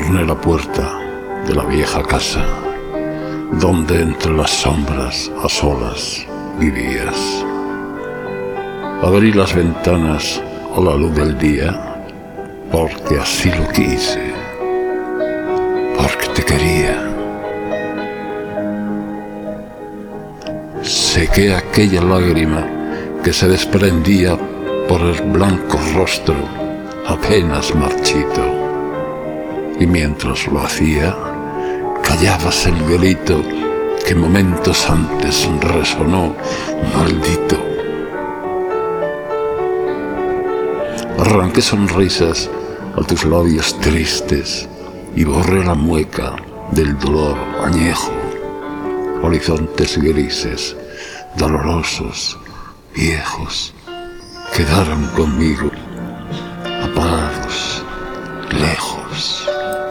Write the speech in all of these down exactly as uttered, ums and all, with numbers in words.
torné la puerta de la vieja casa, donde entre las sombras a solas vivías. Abrí las ventanas a la luz del día, porque así lo quise, porque te quería. Sequé aquella lágrima que se desprendía por el blanco rostro apenas marchito, y mientras lo hacía, callabas el grito que momentos antes resonó maldito. Arranqué sonrisas a tus labios tristes y borré la mueca del dolor añejo. Horizontes grises, dolorosos, viejos, quedaron conmigo, apagados, lejos.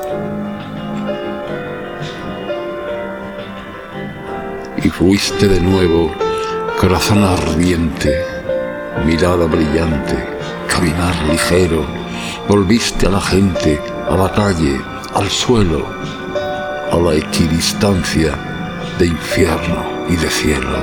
Y fuiste de nuevo, corazón ardiente, mirada brillante, caminar ligero. Volviste a la gente, a la calle, al suelo, a la equidistancia de infierno y de cielo.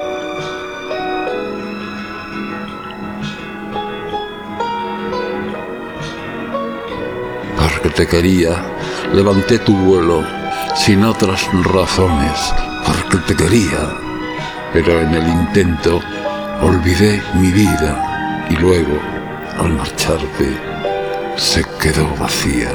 Porque te quería, levanté tu vuelo sin otras razones, porque te quería, pero en el intento olvidé mi vida y luego, al marcharte, se quedó vacía.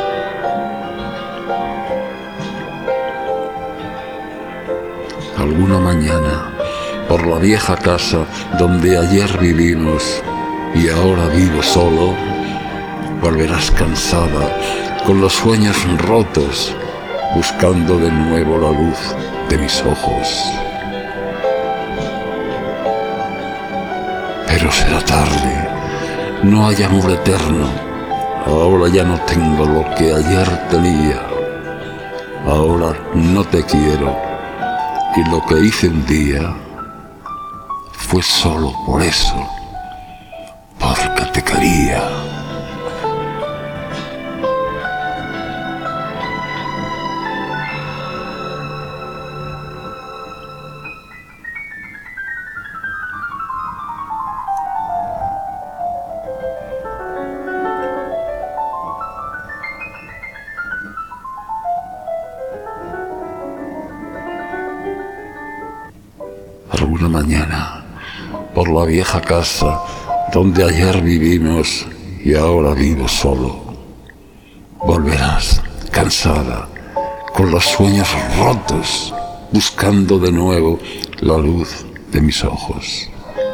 Alguna mañana, por la vieja casa donde ayer vivimos y ahora vivo solo, volverás cansada, con los sueños rotos, buscando de nuevo la luz de mis ojos. Pero será tarde, no hay amor eterno, ahora ya no tengo lo que ayer tenía, ahora no te quiero. Y lo que hice un día fue solo por eso, porque te quería. Alguna mañana, por la vieja casa donde ayer vivimos y ahora vivo solo, volverás cansada, con los sueños rotos, buscando de nuevo la luz de mis ojos.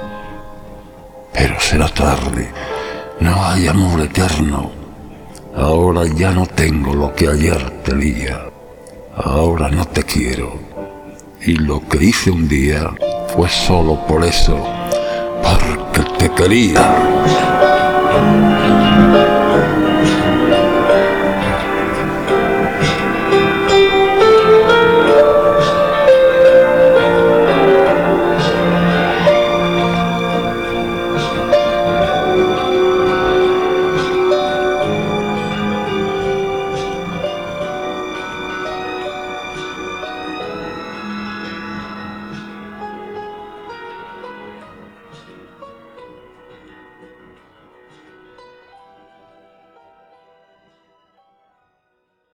Pero será tarde, no hay amor eterno, ahora ya no tengo lo que ayer tenía, ahora no te quiero. Y lo que hice un día fue solo por eso, porque te quería.